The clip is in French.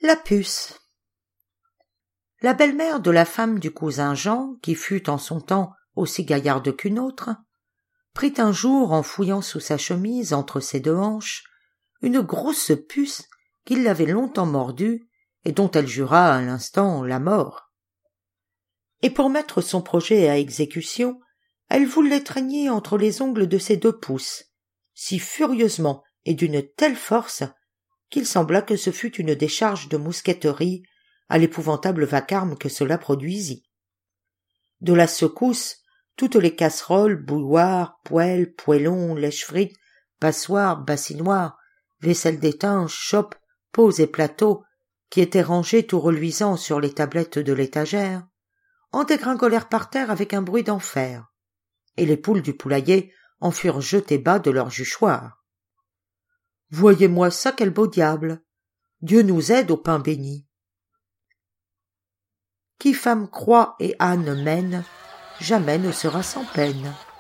La puce. La belle-mère de la femme du cousin Jean, qui fut en son temps aussi gaillarde qu'une autre, prit un jour, en fouillant sous sa chemise entre ses deux hanches, une grosse puce qui l'avait longtemps mordue et dont elle jura à l'instant la mort. Et pour mettre son projet à exécution, elle vous l'étreignit entre les ongles de ses 2 pouces, si furieusement et d'une telle force qu'il sembla que ce fût une décharge de mousqueterie à l'épouvantable vacarme que cela produisit. De la secousse, toutes les casseroles, bouilloires, poêles, poêlons, lèche-frites, passoires, bassinoires, vaisselle d'étain, chopes, pots et plateaux, qui étaient rangés tout reluisants sur les tablettes de l'étagère, en dégringolèrent par terre avec un bruit d'enfer, et les poules du poulailler en furent jetées bas de leur juchoir. « Voyez-moi ça, quel beau diable! Dieu nous aide au pain béni. » Qui femme croit et âne mène, jamais ne sera sans peine.